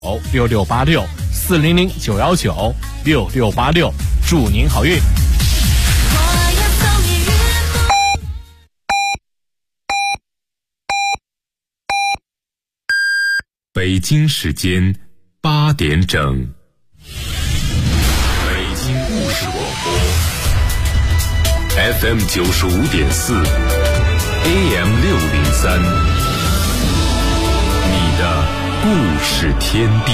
66864009196686，祝您好运。 北京时间8点整，北京故事广播 FM 95.4 AM 603，你的故事天地。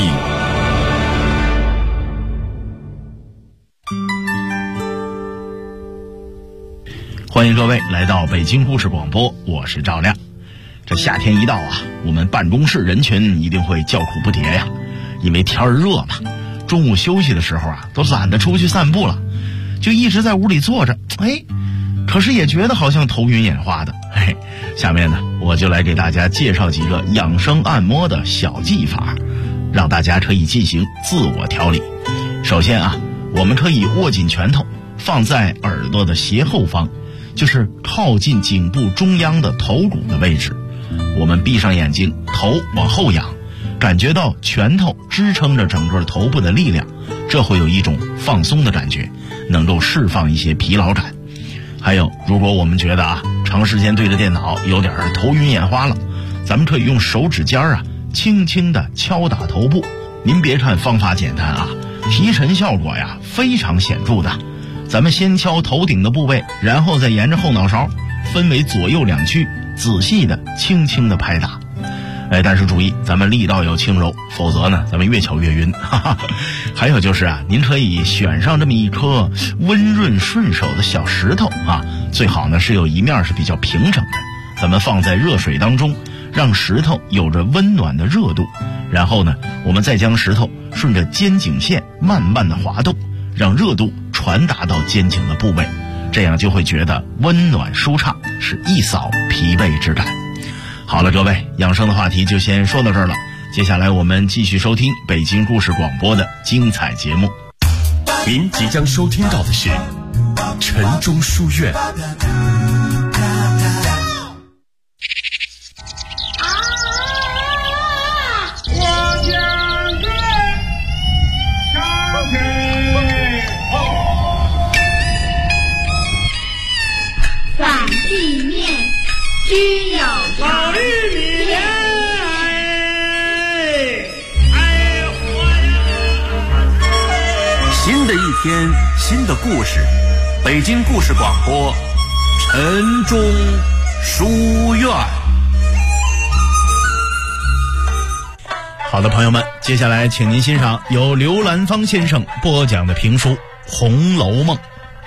欢迎各位来到北京故事广播，我是赵亮。这夏天一到啊，我们办公室人群一定会叫苦不迭呀，因为天儿热嘛，中午休息的时候啊，都懒得出去散步了，就一直在屋里坐着，可是也觉得好像头晕眼花的。下面呢，我就来给大家介绍几个养生按摩的小技法，让大家可以进行自我调理。首先啊，我们可以握紧拳头，放在耳朵的斜后方，就是靠近颈部中央的头骨的位置。我们闭上眼睛，头往后仰，感觉到拳头支撑着整个头部的力量，这会有一种放松的感觉，能够释放一些疲劳感。还有，如果我们觉得长时间对着电脑有点头晕眼花了，咱们可以用手指尖轻轻地敲打头部。您别看方法简单提神效果非常显著的。咱们先敲头顶的部位，然后再沿着后脑勺分为左右两区，仔细的轻轻的拍打。但是注意，咱们力道要轻柔，否则呢咱们越敲越晕。还有就是您可以选上这么一颗温润顺手的小石头最好呢是有一面是比较平整的，咱们放在热水当中，让石头有着温暖的热度，然后呢我们再将石头顺着肩颈线慢慢的滑动，让热度传达到肩颈的部位，这样就会觉得温暖舒畅，是一扫疲惫之感。好了，各位，养生的话题就先说到这儿了，接下来我们继续收听北京故事广播的精彩节目。 您即将收听到的是晨钟书院。 反地面只有老玉米莲， 新的一天，新的故事，北京故事广播，晨钟书院。 好的，朋友们，接下来请您欣赏由刘兰芳先生播讲的评书《红楼梦》。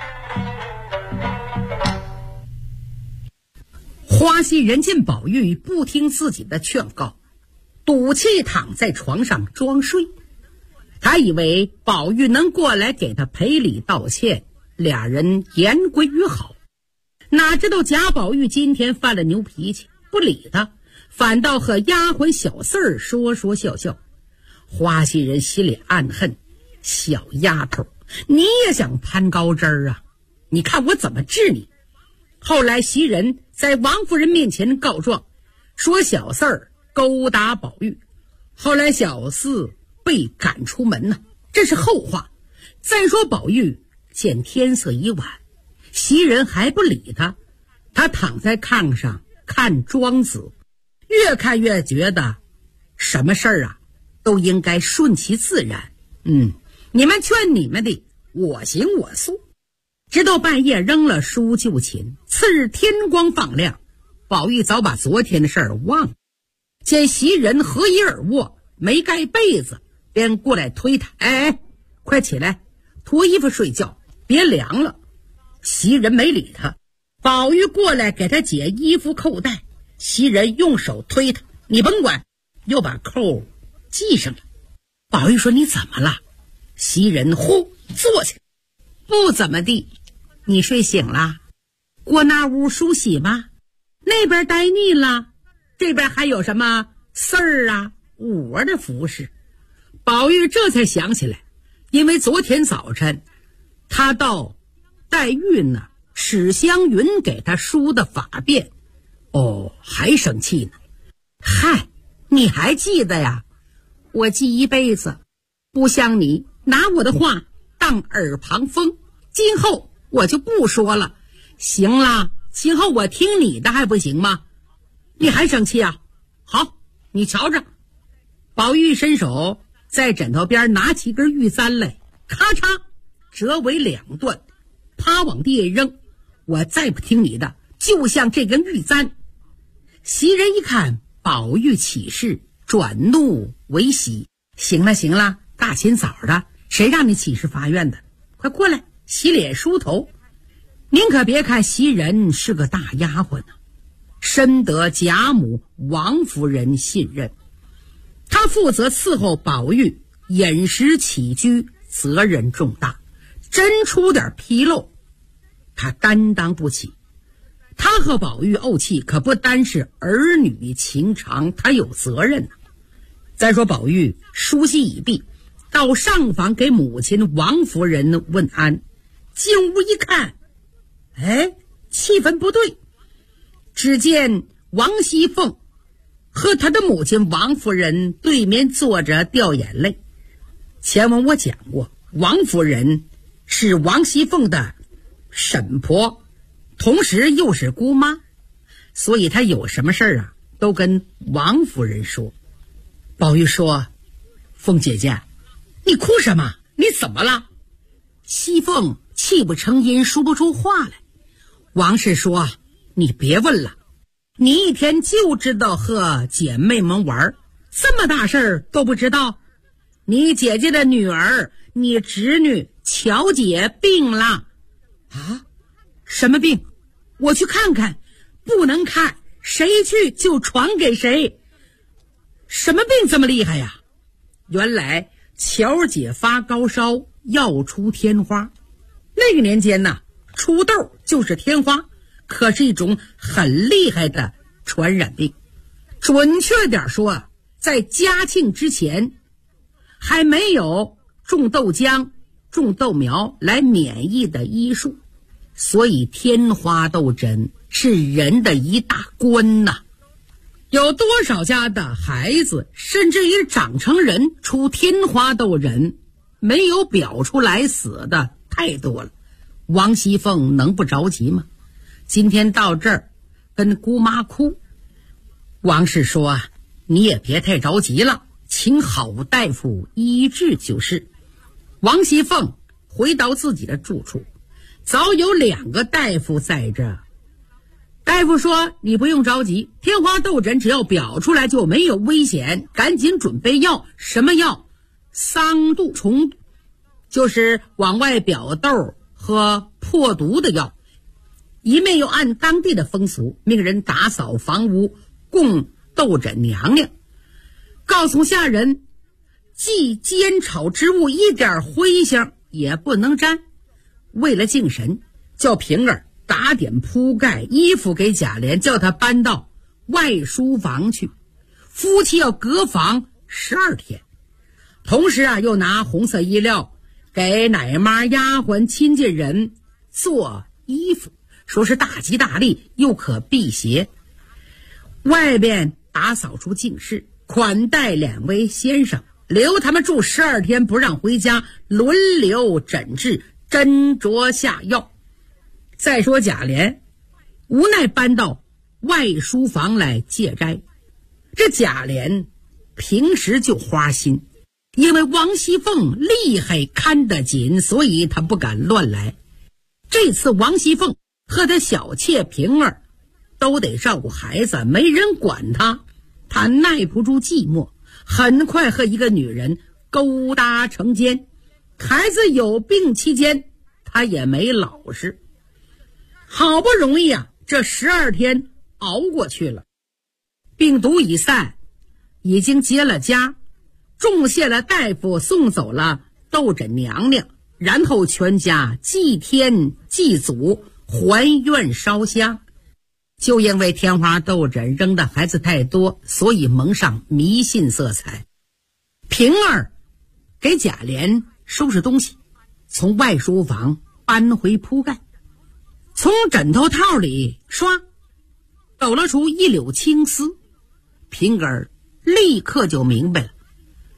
花袭人见宝玉不听自己的劝告，赌气躺在床上装睡。他以为宝玉能过来给他赔礼道歉，俩人言归于好。哪知道贾宝玉今天犯了牛脾气，不理他，反倒和丫鬟小四儿说说笑笑。花袭人心里暗恨，小丫头，你也想攀高枝儿你看我怎么治你。后来袭人在王夫人面前告状，说小四儿勾搭宝玉，后来小四被赶出门这是后话。再说宝玉见天色已晚，袭人还不理他，他躺在炕上看庄子，越看越觉得什么事儿都应该顺其自然。你们劝你们的，我行我素。直到半夜扔了书就寝，次日天光放亮，宝玉早把昨天的事儿忘了。见袭人合衣而卧，没盖被子，便过来推他，快起来脱衣服睡觉，别凉了。袭人没理他，宝玉过来给他解衣服扣带，袭人用手推他，你甭管，又把扣系上了。宝玉说，你怎么了？袭人呼坐起来，不怎么地。你睡醒了？过那屋梳洗吗？那边待腻了？这边还有什么四儿五儿的服饰？宝玉这才想起来，因为昨天早晨他到黛玉史湘云给他梳的发辫，还生气呢。嗨，你还记得呀？ 我记一辈子，不像你拿我的话当耳旁风。今后我就不说了。行了，今后我听你的还不行吗？你还生气啊？好，你瞧着。宝玉伸手在枕头边拿起根玉簪来，咔嚓折为2段，啪往地下扔。我再不听你的，就像这根玉簪。袭人一看宝玉起势，转怒为喜。行了行了，大清早的，谁让你起誓发愿的？快过来洗脸梳头。您可别看袭人是个大丫鬟呢，深得贾母王夫人信任。她负责伺候宝玉饮食起居，责任重大，真出点纰漏，她担当不起。她和宝玉怄气，可不单是儿女情长，她有责任呢。再说宝玉梳洗已毕，到上房给母亲王夫人问安。进屋一看，气氛不对。只见王熙凤和她的母亲王夫人对面坐着掉眼泪。前文我讲过，王夫人是王熙凤的婶婆，同时又是姑妈，所以她有什么事啊都跟王夫人说。宝玉说：凤姐姐，你哭什么？你怎么了？熙凤泣不成音，说不出话来。王氏说：你别问了，你一天就知道和姐妹们玩，这么大事儿都不知道。你姐姐的女儿，你侄女巧姐病了。啊？什么病？我去看看。不能看，谁去就传给谁。什么病这么厉害呀？原来巧姐发高烧，要出天花。那个年间呢，出痘就是天花，可是一种很厉害的传染病。准确点说，在嘉庆之前还没有种豆浆、种豆苗来免疫的医术，所以天花痘疹是人的一大关呐。有多少家的孩子甚至于长成人出天花痘疹没有表出来死的太多了。王熙凤能不着急吗？今天到这儿跟姑妈哭。王氏说：你也别太着急了，请好大夫医治就是。王熙凤回到自己的住处，早有2个大夫在这。大夫说：你不用着急，天花痘疹只要表出来就没有危险，赶紧准备药。什么药？桑杜虫，就是往外表痘和破毒的药。一面又按当地的风俗命人打扫房屋，供痘疹娘娘，告诉下人既煎炒之物一点灰香也不能沾。为了敬神，叫平儿打点铺盖衣服给贾琏，叫他搬到外书房去，夫妻要隔房12天。同时又拿红色衣料给奶妈、丫鬟、亲近人做衣服，说是大吉大利，又可辟邪。外边打扫出净室，款待2位先生，留他们住12天，不让回家，轮流诊治，斟酌下药。再说贾琏无奈搬到外书房来戒斋。这贾琏平时就花心，因为王熙凤厉害看得紧，所以他不敢乱来。这次王熙凤和他小妾平儿都得照顾孩子，没人管他，他耐不住寂寞，很快和一个女人勾搭成奸。孩子有病期间他也没老实。好不容易这12天熬过去了，病毒已散，已经结了痂，种谢了大夫，送走了痘疹娘娘，然后全家祭天祭祖，还愿烧香。就因为天花痘疹扔的孩子太多，所以蒙上迷信色彩。平儿给贾琏收拾东西，从外书房搬回铺盖，从枕头套里刷抖了出一绺青丝。平儿立刻就明白了，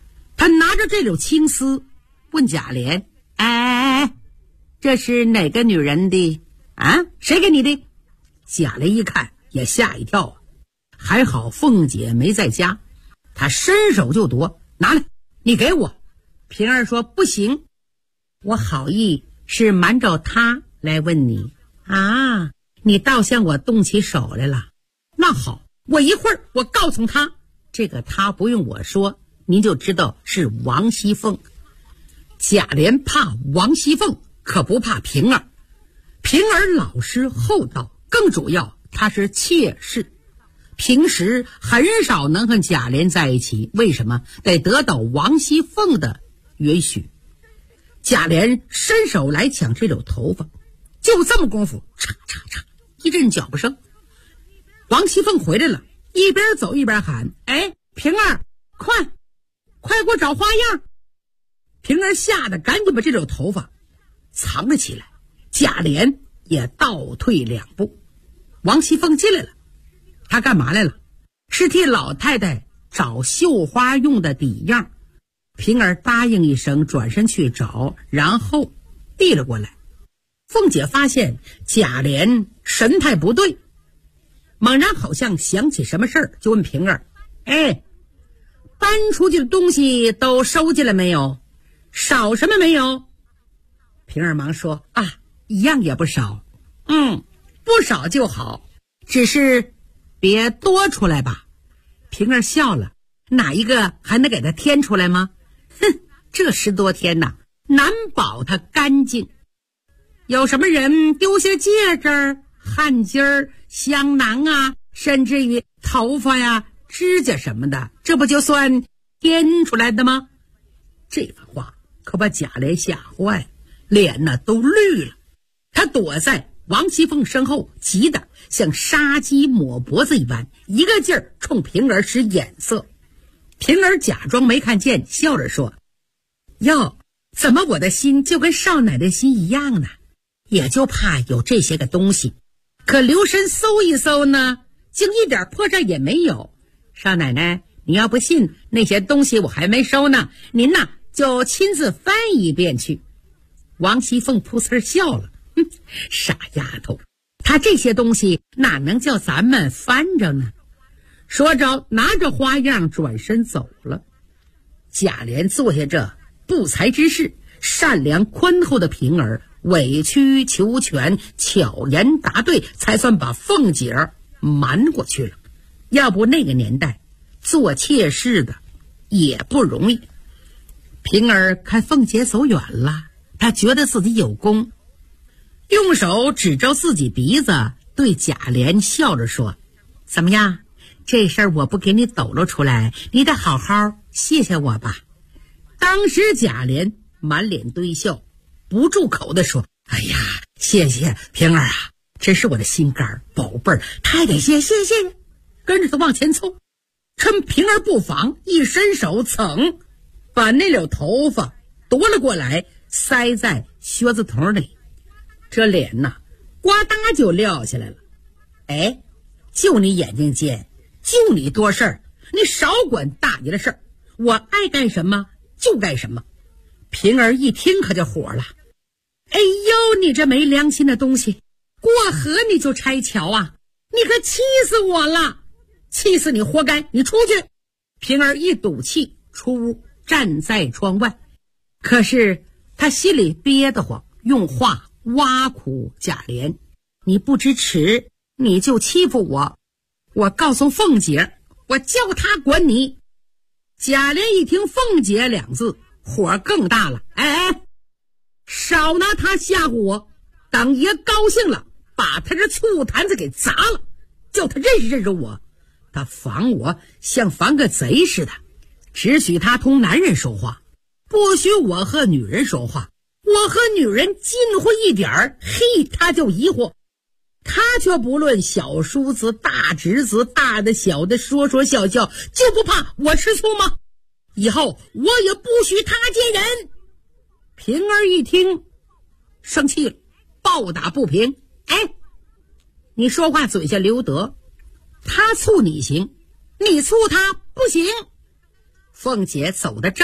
他拿着这绺青丝问贾琏：哎，这是哪个女人的啊？谁给你的？贾琏一看也吓一跳啊，还好凤姐没在家，他伸手就夺，拿来，你给我。平儿说不行，我好意是瞒着他来问你啊，你倒向我动起手来了。那好，我一会儿我告诉他，这个他不用我说，您就知道是王熙凤。贾琏怕王熙凤，可不怕平儿。平儿老实厚道，更主要她是妾室，平时很少能和贾琏在一起，为什么？得得到王熙凤的允许。贾琏伸手来抢这绺头发，就这么功夫，嚓嚓嚓，一阵脚步声，王熙凤回来了，一边走一边喊：哎，平儿，快给我找花样。平儿吓得赶紧把这绺头发藏了起来，贾琏也倒退2步。王熙凤进来了，她干嘛来了？是替老太太找绣花用的底样。平儿答应一声，转身去找，然后递了过来。凤姐发现贾琏神态不对，猛然好像想起什么事儿，就问平儿：哎，搬出去的东西都收进来没有？少什么没有？平儿忙说：啊，一样也不少。不少就好，只是别多出来吧。平儿笑了，哪一个还能给他添出来吗？哼，这10多天呐，难保他干净。有什么人丢下戒指、汗巾儿、香囊啊，甚至于头发呀、指甲什么的，这不就算添出来的吗？这番话可把贾琏吓坏，脸呢都绿了。他躲在王熙凤身后，急得像杀鸡抹脖子一般，一个劲儿冲平儿使眼色。平儿假装没看见，笑着说：哟，怎么我的心就跟少奶奶心一样呢？也就怕有这些个东西，可留神搜一搜呢，竟一点破绽也没有。少奶奶，你要不信，那些东西我还没收呢，您呐就亲自翻一遍去。王熙凤噗呲笑了，傻丫头，她这些东西哪能叫咱们翻着呢？说着拿着花样转身走了。贾琏做下这不才之事，善良宽厚的平儿委曲求全，巧言答对，才算把凤姐瞒过去了。要不那个年代做妾室的也不容易。平儿看凤姐走远了，她觉得自己有功，用手指着自己鼻子，对贾琏笑着说：怎么样，这事儿我不给你抖露出来，你得好好谢谢我吧。当时贾琏满脸堆笑，不住口地说：哎呀，谢谢平儿啊，真是我的心肝宝贝儿，太得谢谢。跟着他往前凑，趁平儿不防，一伸手噌把那绺头发夺了过来，塞在靴子筒里。这脸呐呱嗒就撂下来了。哎，就你眼睛尖，就你多事儿，你少管大爷的事儿，我爱干什么就干什么。平儿一听可就火了：哎呦，你这没良心的东西，过河你就拆桥啊，你可气死我了，气死你活该，你出去。平儿一赌气出屋，站在窗外。可是他心里憋得慌，用话挖苦贾琏：你不知耻，你就欺负我，我告诉凤姐，我叫她管你。贾琏一听凤姐2字，火更大了：哎，少拿他吓唬我，等爷高兴了，把他这醋坛子给砸了，叫他认识我。他防我像防个贼似的，只许他同男人说话，不许我和女人说话。我和女人近乎一点儿，嘿，他就疑惑。他却不论小叔子大侄子，大的小的，说说笑笑，就不怕我吃醋吗？以后我也不许他见人。平儿一听生气了，暴打不平：哎，你说话嘴下留德，他醋你行，你醋他不行。凤姐走得正，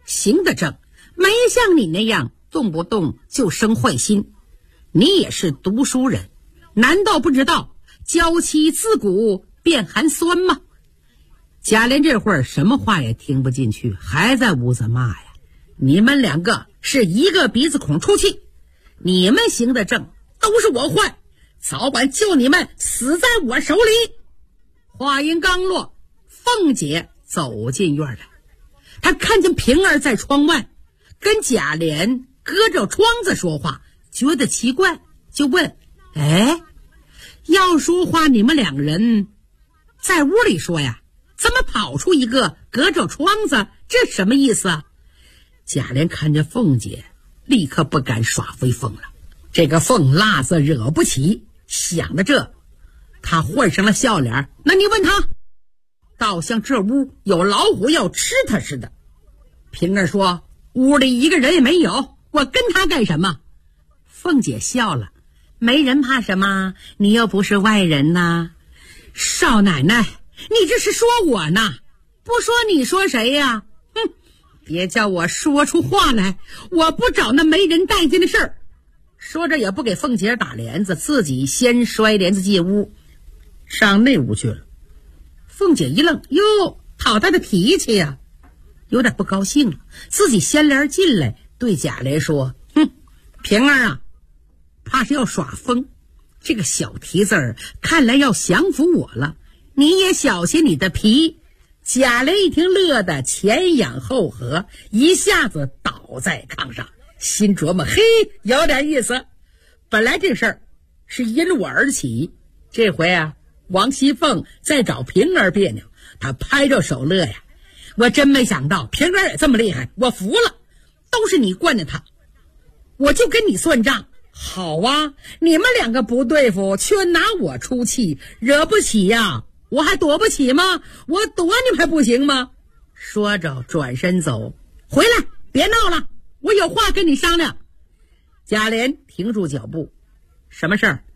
行得正，没像你那样动不动就生坏心。你也是读书人，难道不知道娇妻自古便含酸吗？贾琏这会儿什么话也听不进去，还在屋子骂呀，你们两个是一个鼻子孔出气，你们行得正，都是我坏，早晚就你们死在我手里。话音刚落，凤姐走进院来，她看见平儿在窗外跟贾琏隔着窗子说话，觉得奇怪，就问：哎，要说话你们两人在屋里说呀，怎么跑出一个隔着窗子？这什么意思啊？贾琏看见凤姐，立刻不敢耍飞凤了。这个凤辣子惹不起，想到这，他换上了笑脸。那你问他，倒像这屋有老虎要吃他似的。平儿说：屋里一个人也没有，我跟他干什么？凤姐笑了：没人怕什么，你又不是外人呐。少奶奶，你这是说我呢？不说你说谁呀？哼，别叫我说出话来，我不找那没人待见的事儿。说着也不给凤姐打帘子，自己先摔帘子进屋，上那屋去了。凤姐一愣，哟，讨他的脾气呀，有点不高兴了，自己掀帘进来，对贾琏说：哼，平儿啊，怕是要耍疯，这个小蹄子儿看来要降服我了，你也小心你的皮。贾琏一听，乐得前仰后合，一下子倒在炕上，心琢磨：嘿，有点意思。本来这事儿是因我而起，这回啊，王熙凤在找平儿别扭，他拍着手乐呀。我真没想到平儿也这么厉害，我服了，都是你惯着他，我就跟你算账。好啊，你们两个不对付，却拿我出气，惹不起呀，我还躲不起吗？我躲你们还不行吗？说着转身走，回来，别闹了，我有话跟你商量。贾琏停住脚步：什么事儿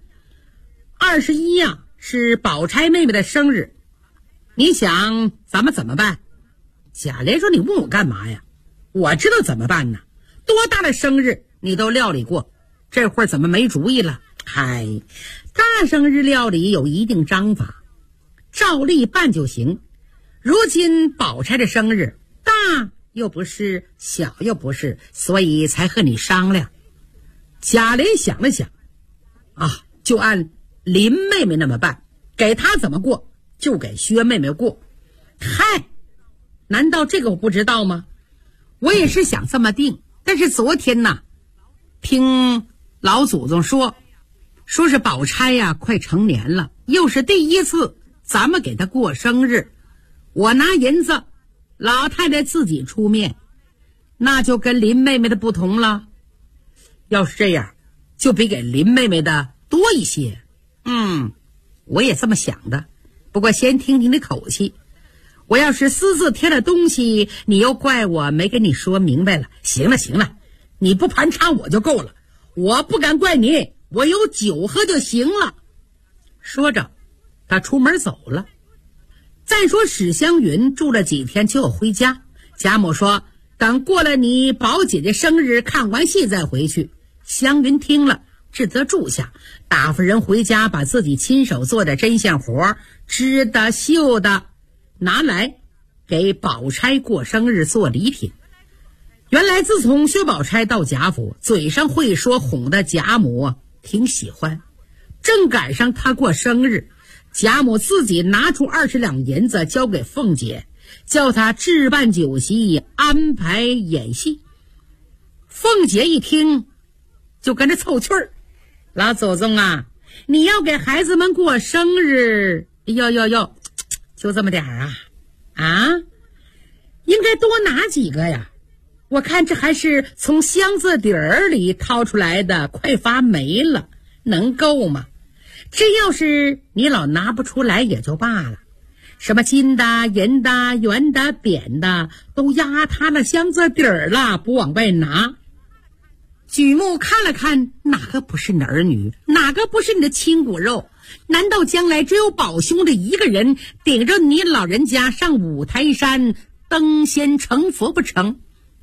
？21呀，是宝钗妹妹的生日，你想咱们怎么办？贾琏说：你问我干嘛呀？我知道怎么办呢，多大的生日你都料理过，这会儿怎么没主意了？嗨，大生日料理有一定章法，照例办就行。如今宝钗的生日，大又不是，小又不是，所以才和你商量。贾琏想了想，啊，就按林妹妹那么办，给她怎么过就给薛妹妹过。嗨，难道这个我不知道吗？我也是想这么定，但是昨天呢，听老祖宗说是宝钗呀快成年了，又是第一次咱们给她过生日，我拿银子，老太太自己出面，那就跟林妹妹的不同了。要是这样，就比给林妹妹的多一些。我也这么想的，不过先听听你口气，我要是私自添了东西，你又怪我没跟你说明白了。行了，你不盘查我就够了，我不敢怪你，我有酒喝就行了。说着他出门走了。再说史湘云住了几天就要回家，贾母说等过了你宝姐姐生日看完戏再回去。湘云听了只得住下，打发人回家把自己亲手做的针线活织的绣的拿来给宝钗过生日做礼品。原来自从薛宝钗到贾府，嘴上会说，哄得贾母挺喜欢。正赶上她过生日，贾母自己拿出20两银子交给凤姐，叫她置办酒席，安排演戏。凤姐一听就跟着凑趣儿：老祖宗啊，你要给孩子们过生日，哟，就这么点儿啊？应该多拿几个呀？我看这还是从箱子底儿里掏出来的，快发霉了，能够吗？这要是你老拿不出来也就罢了，什么金的、银的、圆的、扁的，都压塌了箱子底儿了，不往外拿。举目看了看，哪个不是你的儿女，哪个不是你的亲骨肉？难道将来只有宝兄的一个人顶着你老人家上五台山登仙成佛不成？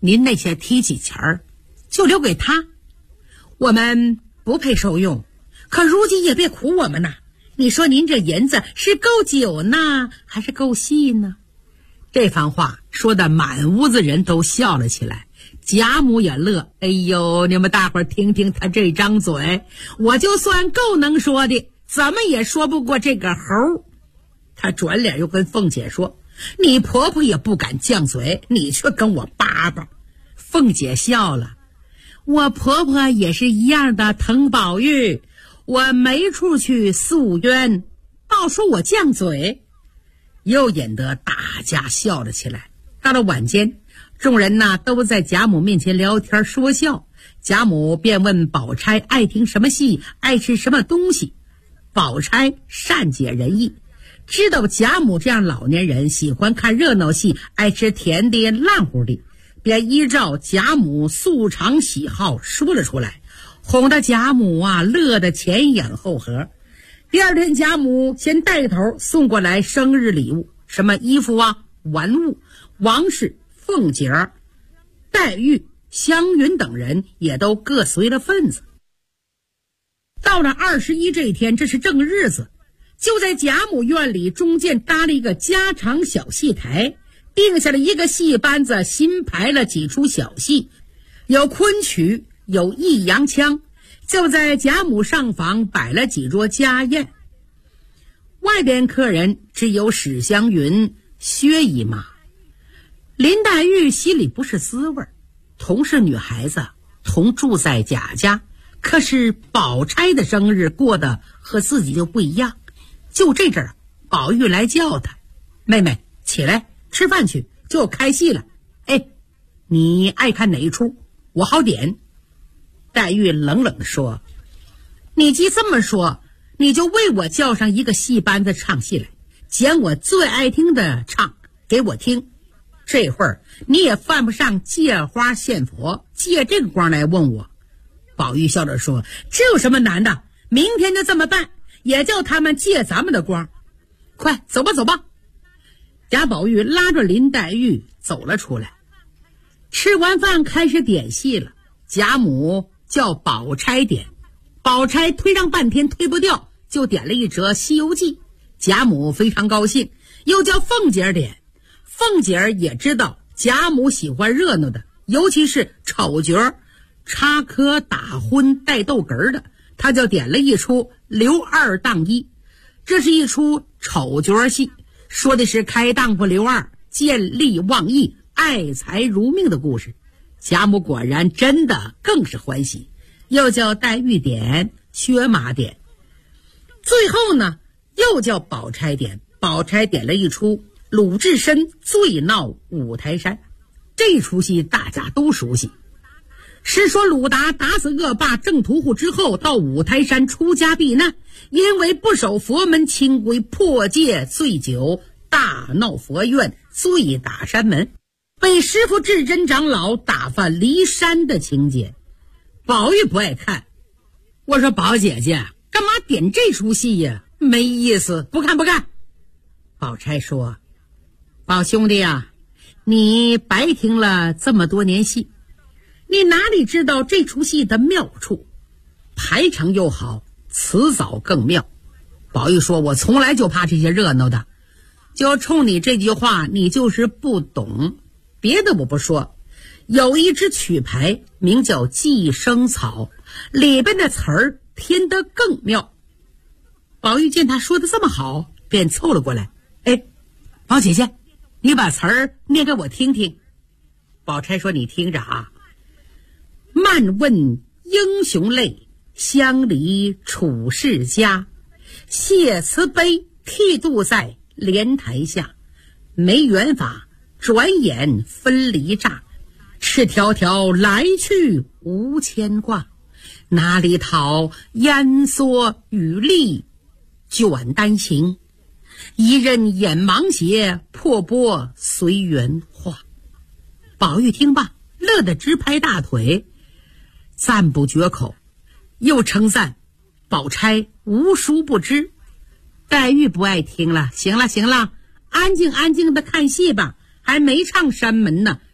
您那些提起钱儿就留给他，我们不配受用，可如今也别苦我们呐。你说您这银子是够久呢，还是够细呢？这番话说的满屋子人都笑了起来，贾母也乐。哎呦，你们大伙儿听听他这张嘴，我就算够能说的，怎么也说不过这个猴。他转脸又跟凤姐说，你婆婆也不敢犟嘴，你却跟我叭叭。凤姐笑了，我婆婆也是一样的疼宝玉，我没处去诉冤，倒说我犟嘴。又引得大家笑了起来。到了晚间，众人呢都在贾母面前聊天说笑，贾母便问宝钗爱听什么戏，爱吃什么东西。宝钗善解人意，知道贾母这样老年人喜欢看热闹戏，爱吃甜的烂乎的，便依照贾母素常喜好说了出来，哄得贾母啊乐得前仰后合。第二天，贾母先带头送过来生日礼物，什么衣服啊、玩物，王氏、凤姐儿、黛玉、湘云等人也都各随了份子。到了21这一天，这是正日子，就在贾母院里中间搭了一个家常小戏台，定下了一个戏班子，新排了几出小戏，有昆曲，有弋阳腔，就在贾母上房摆了几桌家宴。外边客人只有史湘云、薛姨妈。林黛玉心里不是滋味，同是女孩子，同住在贾家，可是宝钗的生日过得和自己就不一样。就这阵儿，宝玉来叫她，妹妹起来吃饭去，就要开戏了。哎，你爱看哪一出，我好点。黛玉冷冷地说，你既这么说，你就为我叫上一个戏班子唱戏来，捡我最爱听的唱给我听。这会儿你也犯不上借花献佛，借这个光来问我。宝玉笑着说，这有什么难的，明天就这么办，也叫他们借咱们的光。快走吧走吧。贾宝玉拉着林黛玉走了出来。吃完饭开始点戏了，贾母叫宝钗点，宝钗推让半天推不掉，就点了一折《西游记》。贾母非常高兴，又叫凤姐儿点。凤姐儿也知道贾母喜欢热闹的，尤其是丑角儿，插科打诨带逗哏的，她就点了一出《刘二当一》。这是一出丑角戏，说的是开当铺刘二见利忘义、爱财如命的故事。贾母果然真的更是欢喜，又叫黛玉点，薛妈点，最后呢又叫宝钗点。宝钗点了一出鲁智深醉闹五台山。这出戏大家都熟悉，是说鲁达打死恶霸郑屠户之后，到五台山出家避难，因为不守佛门清规，破戒醉酒，大闹佛院，醉打山门，被师父智真长老打发离山的情节。宝玉不爱看，我说宝姐姐干嘛点这出戏呀？没意思，不看不看。宝钗说，宝兄弟啊，你白听了这么多年戏，你哪里知道这出戏的妙处？排场又好，词藻更妙。宝玉说，我从来就怕这些热闹的，就冲你这句话，你就是不懂。别的我不说，有一支曲牌名叫《寄生草》，里边的词儿添得更妙。宝玉见他说的这么好，便凑了过来，哎，宝姐姐，你把词儿念给我听听。宝钗说，你听着啊，漫问英雄泪，相离处世家，谢慈悲剃度在莲台下，没缘法转眼分离乍，赤条条来去无牵挂，哪里讨烟蓑雨笠卷丹行，一任眼盲斜，破钵随缘化。宝玉听罢，乐得直拍大腿，赞不绝口，又称赞宝钗无殊不知。黛玉不爱听了，行了行了，安静安静的看戏吧，还没唱山门呢，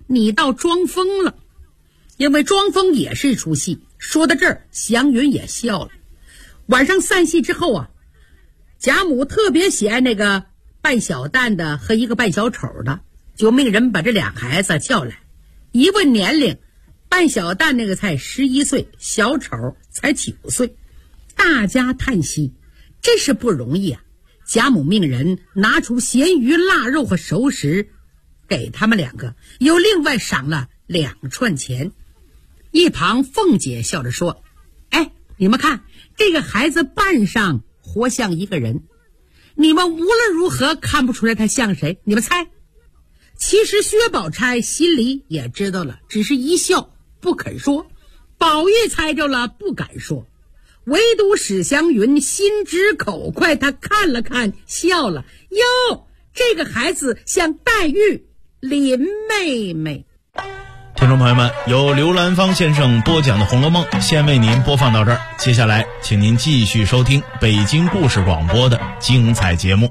你倒装疯了。因为装疯也是一出戏。说到这儿，祥云也笑了。晚上散戏之后啊，贾母特别喜爱那个扮小旦的和一个扮小丑的，就命人把这俩孩子叫来。一问年龄，扮小旦那个才11岁，小丑才9岁。大家叹息，真是不容易啊。贾母命人拿出咸鱼、腊肉和熟食给他们两个，又另外赏了2串钱。一旁凤姐笑着说，哎，你们看这个孩子扮上活像一个人，你们无论如何看不出来他像谁，你们猜。其实薛宝钗心里也知道了，只是一笑不肯说。宝玉猜着了不敢说，唯独史湘云心直口快，他看了看笑了，哟，这个孩子像黛玉林妹妹。 听众朋友们，由刘兰芳先生播讲的《红楼梦》先为您播放到这儿，接下来请您继续收听北京故事广播的精彩节目。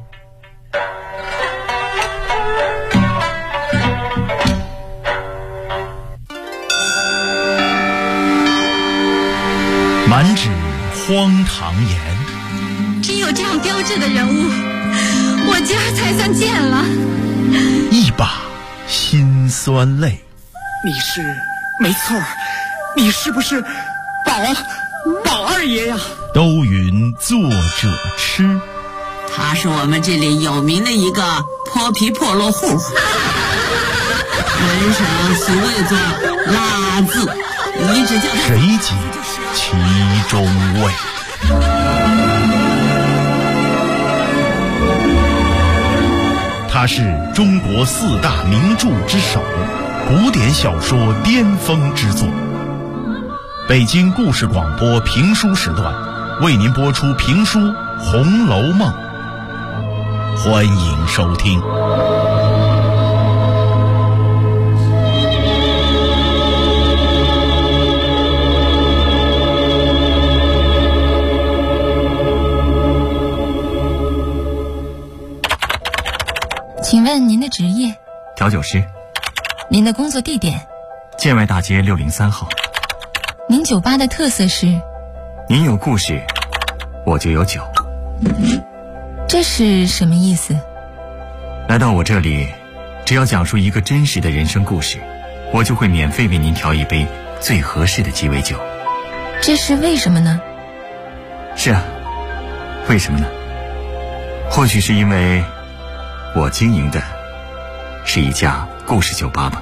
满纸荒唐言， 只有这样标致的人物，我家才算见了。 一把辛酸泪。 你是没错，你是不是宝二爷呀？ 都云作者痴， 他是我们这里有名的一个泼皮破落户，人上俗谓作拉字，一直叫他谁解其中味？他是中国4大名著之首，古典小说巅峰之作。北京故事广播评书时段为您播出评书《红楼梦》，欢迎收听。 请问您的职业？ 调酒师。 您的工作地点？ 建外大街603号。 您酒吧的特色是？ 您有故事，我就有酒。 这是什么意思？ 来到我这里，只要讲述一个真实的人生故事，我就会免费为您调一杯最合适的鸡尾酒。 这是为什么呢？ 是啊，为什么呢？或许是因为我经营的是一家故事酒吧吧。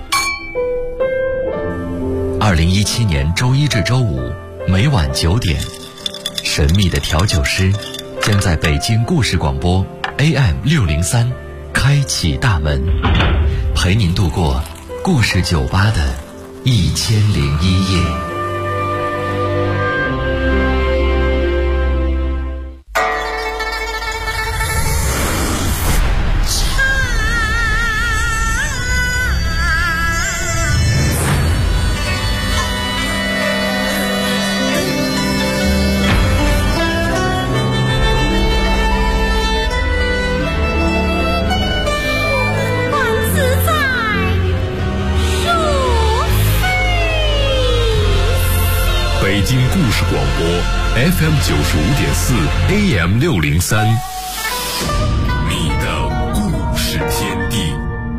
2017年周一至周五每晚9点，神秘的调酒师将在北京故事广播 AM603开启大门，陪您度过故事酒吧的1001夜。 北京故事广播 FM95.4 AM603，你的故事天地。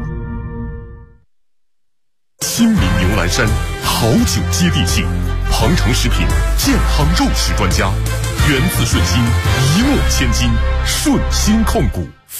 亲民牛栏山好酒接地气，鹏程食品健康肉食专家，源自顺心，一诺千金，顺心控股。